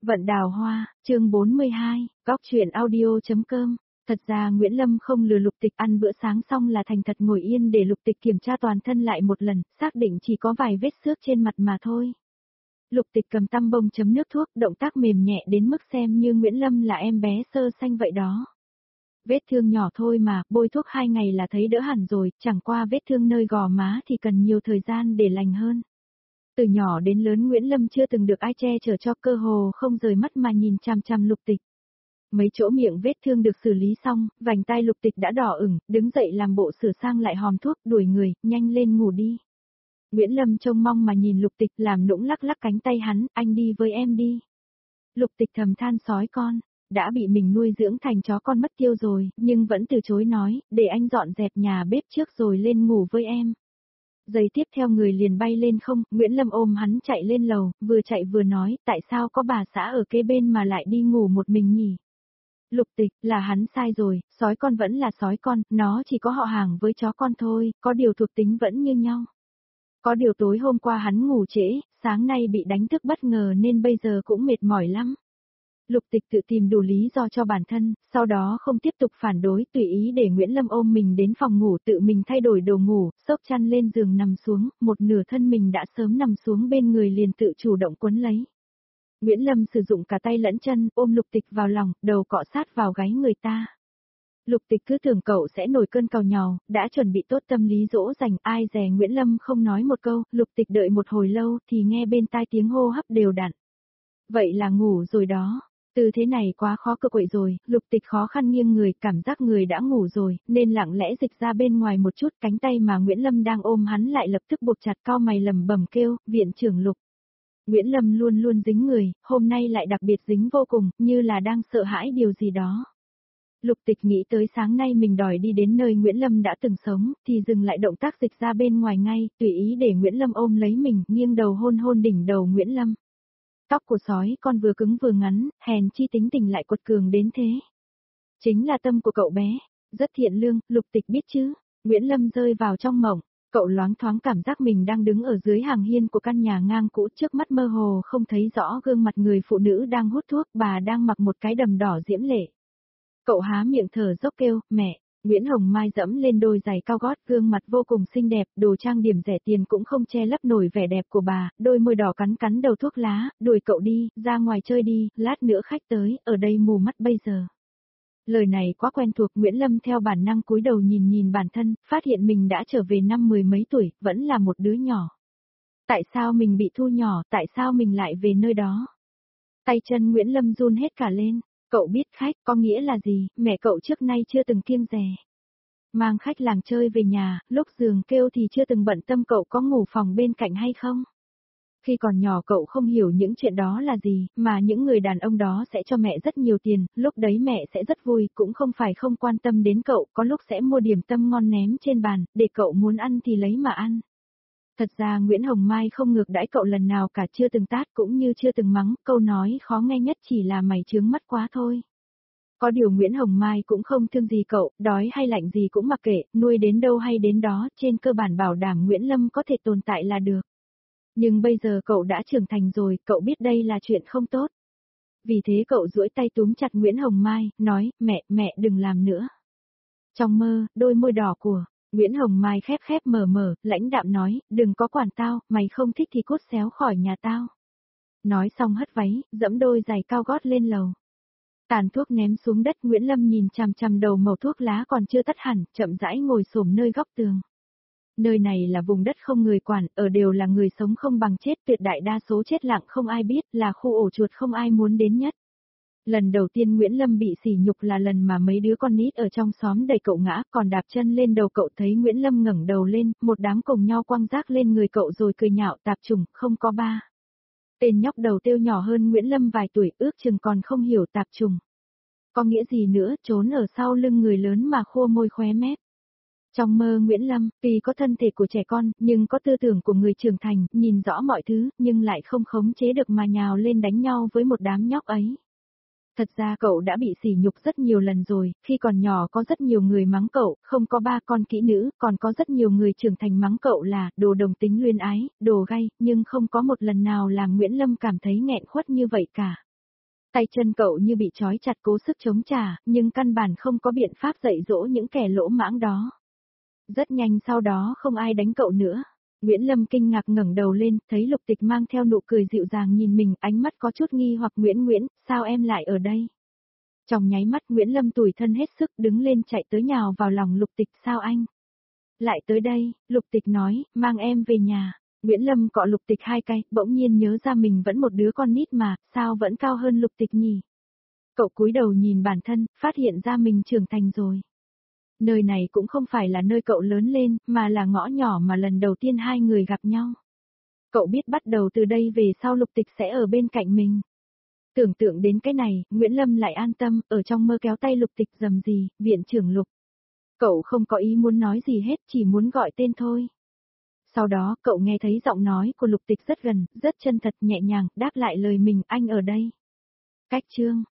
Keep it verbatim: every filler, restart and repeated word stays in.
Vận đào hoa, chương bốn mươi hai, góc truyện audio.com. Thật ra Nguyễn Lâm không lừa Lục Tịch, ăn bữa sáng xong là thành thật ngồi yên để Lục Tịch kiểm tra toàn thân lại một lần, xác định chỉ có vài vết xước trên mặt mà thôi. Lục Tịch cầm tăm bông chấm nước thuốc, động tác mềm nhẹ đến mức xem như Nguyễn Lâm là em bé sơ sanh vậy đó. Vết thương nhỏ thôi mà, bôi thuốc hai ngày là thấy đỡ hẳn rồi, chẳng qua vết thương nơi gò má thì cần nhiều thời gian để lành hơn. Từ nhỏ đến lớn Nguyễn Lâm chưa từng được ai che chở cho, cơ hồ không rời mắt mà nhìn chằm chằm Lục Tịch. Mấy chỗ miệng vết thương được xử lý xong, vành tai Lục Tịch đã đỏ ửng, đứng dậy làm bộ sửa sang lại hòm thuốc, đuổi người, nhanh lên ngủ đi. Nguyễn Lâm trông mong mà nhìn Lục Tịch, làm nũng lắc lắc cánh tay hắn, anh đi với em đi. Lục Tịch thầm than sói con, đã bị mình nuôi dưỡng thành chó con mất tiêu rồi, nhưng vẫn từ chối nói, để anh dọn dẹp nhà bếp trước rồi lên ngủ với em. Giây tiếp theo người liền bay lên không, Nguyễn Lâm ôm hắn chạy lên lầu, vừa chạy vừa nói, tại sao có bà xã ở kế bên mà lại đi ngủ một mình nhỉ? Lục Tịch, là hắn sai rồi, sói con vẫn là sói con, nó chỉ có họ hàng với chó con thôi, có điều thuộc tính vẫn như nhau. Có điều tối hôm qua hắn ngủ trễ, sáng nay bị đánh thức bất ngờ nên bây giờ cũng mệt mỏi lắm. Lục Tịch tự tìm đủ lý do cho bản thân, sau đó không tiếp tục phản đối, tùy ý để Nguyễn Lâm ôm mình đến phòng ngủ, tự mình thay đổi đồ ngủ, xốc chăn lên giường nằm xuống, một nửa thân mình đã sớm nằm xuống bên người liền tự chủ động quấn lấy. Nguyễn Lâm sử dụng cả tay lẫn chân, ôm Lục Tịch vào lòng, đầu cọ sát vào gáy người ta. Lục Tịch cứ tưởng cậu sẽ nổi cơn càu nhàu, đã chuẩn bị tốt tâm lý dỗ dành, ai dè Nguyễn Lâm không nói một câu, Lục Tịch đợi một hồi lâu thì nghe bên tai tiếng hô hấp đều đặn. Vậy là ngủ rồi đó. Tư thế này quá khó cơ quậy rồi, Lục Tịch khó khăn nghiêng người, cảm giác người đã ngủ rồi, nên lặng lẽ dịch ra bên ngoài một chút, cánh tay mà Nguyễn Lâm đang ôm hắn lại lập tức buộc chặt, cau mày lẩm bẩm kêu, viện trưởng Lục. Nguyễn Lâm luôn luôn dính người, hôm nay lại đặc biệt dính vô cùng, như là đang sợ hãi điều gì đó. Lục Tịch nghĩ tới sáng nay mình đòi đi đến nơi Nguyễn Lâm đã từng sống, thì dừng lại động tác dịch ra bên ngoài ngay, tùy ý để Nguyễn Lâm ôm lấy mình, nghiêng đầu hôn hôn đỉnh đầu Nguyễn Lâm. Tóc của sói con vừa cứng vừa ngắn, hèn chi tính tình lại quật cường đến thế. Chính là tâm của cậu bé, rất thiện lương, Lục Tịch biết chứ. Nguyễn Lâm rơi vào trong mộng, cậu loáng thoáng cảm giác mình đang đứng ở dưới hàng hiên của căn nhà ngang cũ, trước mắt mơ hồ không thấy rõ gương mặt người phụ nữ đang hút thuốc, bà đang mặc một cái đầm đỏ diễm lệ. Cậu há miệng thở dốc kêu, mẹ. Nguyễn Hồng Mai dẫm lên đôi giày cao gót, gương mặt vô cùng xinh đẹp, đồ trang điểm rẻ tiền cũng không che lấp nổi vẻ đẹp của bà, đôi môi đỏ cắn cắn đầu thuốc lá, đuổi cậu đi, ra ngoài chơi đi, lát nữa khách tới, ở đây mù mắt bây giờ. Lời này quá quen thuộc, Nguyễn Lâm theo bản năng cúi đầu nhìn nhìn bản thân, phát hiện mình đã trở về năm mười mấy tuổi, vẫn là một đứa nhỏ. Tại sao mình bị thu nhỏ, tại sao mình lại về nơi đó? Tay chân Nguyễn Lâm run hết cả lên. Cậu biết khách có nghĩa là gì, mẹ cậu trước nay chưa từng kiêng dè. Mang khách làng chơi về nhà, lúc giường kêu thì chưa từng bận tâm cậu có ngủ phòng bên cạnh hay không. Khi còn nhỏ cậu không hiểu những chuyện đó là gì, mà những người đàn ông đó sẽ cho mẹ rất nhiều tiền, lúc đấy mẹ sẽ rất vui, cũng không phải không quan tâm đến cậu, có lúc sẽ mua điểm tâm ngon ném trên bàn, để cậu muốn ăn thì lấy mà ăn. Thật ra Nguyễn Hồng Mai không ngược đãi cậu lần nào cả, chưa từng tát cũng như chưa từng mắng, câu nói khó nghe nhất chỉ là mày chướng mắt quá thôi. Có điều Nguyễn Hồng Mai cũng không thương gì cậu, đói hay lạnh gì cũng mặc kệ, nuôi đến đâu hay đến đó, trên cơ bản bảo đảm Nguyễn Lâm có thể tồn tại là được. Nhưng bây giờ cậu đã trưởng thành rồi, cậu biết đây là chuyện không tốt. Vì thế cậu duỗi tay túm chặt Nguyễn Hồng Mai, nói, mẹ, mẹ đừng làm nữa. Trong mơ, đôi môi đỏ của Nguyễn Hồng Mai khép khép mở mở, lãnh đạm nói, đừng có quản tao, mày không thích thì cút xéo khỏi nhà tao. Nói xong hất váy, dẫm đôi giày cao gót lên lầu. Tàn thuốc ném xuống đất, Nguyễn Lâm nhìn chằm chằm đầu mẩu thuốc lá còn chưa tắt hẳn, chậm rãi ngồi xổm nơi góc tường. Nơi này là vùng đất không người quản, ở đều là người sống không bằng chết, tuyệt đại đa số chết lặng không ai biết, là khu ổ chuột không ai muốn đến nhất. Lần đầu tiên Nguyễn Lâm bị sỉ nhục là lần mà mấy đứa con nít ở trong xóm đẩy cậu ngã, còn đạp chân lên đầu cậu, thấy Nguyễn Lâm ngẩng đầu lên, một đám cùng nhau quăng rác lên người cậu rồi cười nhạo, tạp chủng, không có ba. Tên nhóc đầu tiêu nhỏ hơn Nguyễn Lâm vài tuổi, ước chừng còn không hiểu tạp chủng. Có nghĩa gì nữa, trốn ở sau lưng người lớn mà khua môi khóe mép. Trong mơ Nguyễn Lâm, tuy có thân thể của trẻ con, nhưng có tư tưởng của người trưởng thành, nhìn rõ mọi thứ, nhưng lại không khống chế được mà nhào lên đánh nhau với một đám nhóc ấy. Thật ra cậu đã bị sỉ nhục rất nhiều lần rồi, khi còn nhỏ có rất nhiều người mắng cậu, không có ba con kỹ nữ, còn có rất nhiều người trưởng thành mắng cậu là, đồ đồng tính luyên ái, đồ gay, nhưng không có một lần nào làm Nguyễn Lâm cảm thấy nghẹn khuất như vậy cả. Tay chân cậu như bị trói chặt cố sức chống trả, nhưng căn bản không có biện pháp dạy dỗ những kẻ lỗ mãng đó. Rất nhanh sau đó không ai đánh cậu nữa. Nguyễn Lâm kinh ngạc ngẩng đầu lên, thấy Lục Tịch mang theo nụ cười dịu dàng nhìn mình, ánh mắt có chút nghi hoặc. Nguyễn Nguyễn, sao em lại ở đây? Trong nháy mắt Nguyễn Lâm tủi thân hết sức, đứng lên chạy tới nhào vào lòng Lục Tịch. Sao anh lại tới đây? Lục Tịch nói, mang em về nhà. Nguyễn Lâm cọ Lục Tịch hai cái, bỗng nhiên nhớ ra mình vẫn một đứa con nít mà, sao vẫn cao hơn Lục Tịch nhỉ? Cậu cúi đầu nhìn bản thân, phát hiện ra mình trưởng thành rồi. Nơi này cũng không phải là nơi cậu lớn lên, mà là ngõ nhỏ mà lần đầu tiên hai người gặp nhau. Cậu biết bắt đầu từ đây về sau Lục Tịch sẽ ở bên cạnh mình. Tưởng tượng đến cái này, Nguyễn Lâm lại an tâm, ở trong mơ kéo tay Lục Tịch rầm rì, viện trưởng Lục. Cậu không có ý muốn nói gì hết, chỉ muốn gọi tên thôi. Sau đó, cậu nghe thấy giọng nói của Lục Tịch rất gần, rất chân thật nhẹ nhàng, đáp lại lời mình, anh ở đây. Cách chương